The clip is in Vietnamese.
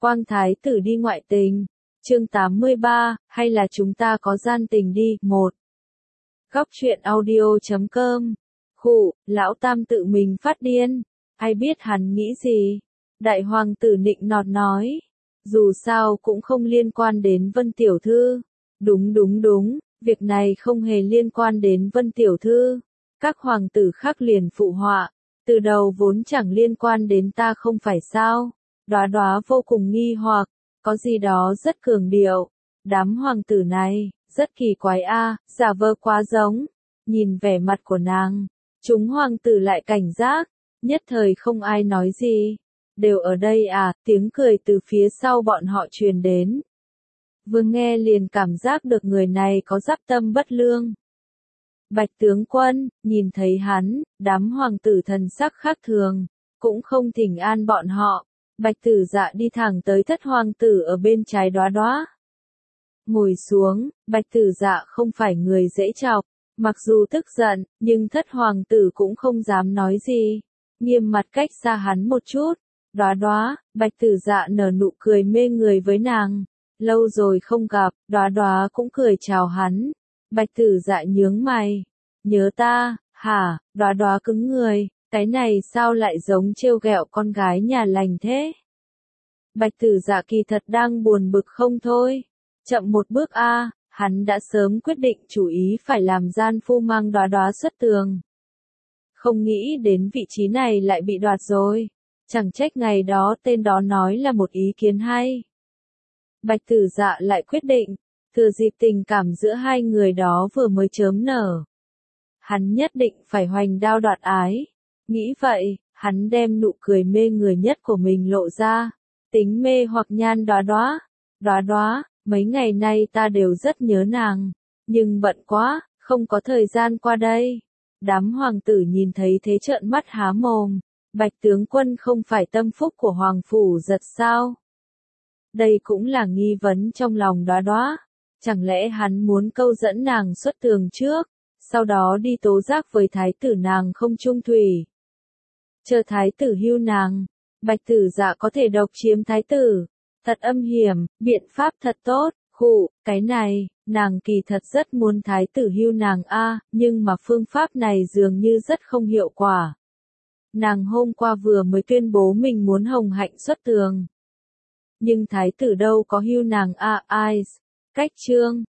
Quang thái tử đi ngoại tình. Chương 83, hay là chúng ta có gian tình đi. 1. Góc truyện audio.com. Khụ, lão tam tự mình phát điên. Ai biết hắn nghĩ gì? Đại hoàng tử nịnh nọt nói. Dù sao cũng không liên quan đến Vân tiểu thư. Đúng, việc này không hề liên quan đến Vân tiểu thư. Các hoàng tử khác liền phụ họa. Từ đầu vốn chẳng liên quan đến ta không phải sao? Đóa Đóa vô cùng nghi hoặc, có gì đó rất cường điệu. Đám hoàng tử này, rất kỳ quái a, giả vờ quá giống. Nhìn vẻ mặt của nàng, chúng hoàng tử lại cảnh giác, nhất thời không ai nói gì. Đều ở đây à, tiếng cười từ phía sau bọn họ truyền đến. Vừa nghe liền cảm giác được người này có dắp tâm bất lương. Bạch tướng quân, nhìn thấy hắn, đám hoàng tử thần sắc khác thường, cũng không thỉnh an bọn họ. Bạch tử dạ đi thẳng tới thất hoàng tử ở bên trái Đóa Đóa. Ngồi xuống, bạch tử dạ không phải người dễ chọc, mặc dù tức giận, nhưng thất hoàng tử cũng không dám nói gì. Nghiêm mặt cách xa hắn một chút. Đóa Đóa, bạch tử dạ nở nụ cười mê người với nàng. Lâu rồi không gặp, Đóa Đóa cũng cười chào hắn. Bạch tử dạ nhướng mày. Nhớ ta, hả? Đóa Đóa cứng người. Cái này sao lại giống trêu ghẹo con gái nhà lành thế? Bạch tử dạ kỳ thật đang buồn bực không thôi. Chậm một bước a, hắn đã sớm quyết định chủ ý phải làm gian phu mang Đóa Đóa xuất tường. Không nghĩ đến vị trí này lại bị đoạt rồi. Chẳng trách ngày đó tên đó nói là một ý kiến hay. Bạch tử dạ lại quyết định, thừa dịp tình cảm giữa hai người đó vừa mới chớm nở. Hắn nhất định phải hoành đao đoạt ái. Nghĩ vậy, hắn đem nụ cười mê người nhất của mình lộ ra. Tính mê hoặc nhan Đóa Đóa. Đóa Đóa, mấy ngày nay ta đều rất nhớ nàng. Nhưng bận quá, không có thời gian qua đây. Đám hoàng tử nhìn thấy thế trợn mắt há mồm. Bạch tướng quân không phải tâm phúc của hoàng phủ giật sao? Đây cũng là nghi vấn trong lòng Đóa Đóa. Chẳng lẽ hắn muốn câu dẫn nàng xuất tường trước, sau đó đi tố giác với thái tử nàng không trung thủy. Chờ thái tử hưu nàng, bạch tử dạ có thể độc chiếm thái tử. Thật âm hiểm, biện pháp thật tốt. Khụ, cái này, nàng kỳ thật rất muốn thái tử hưu nàng a, nhưng mà phương pháp này dường như rất không hiệu quả. Nàng hôm qua vừa mới tuyên bố mình muốn hồng hạnh xuất tường. Nhưng thái tử đâu có hưu nàng a, ai. Cách chương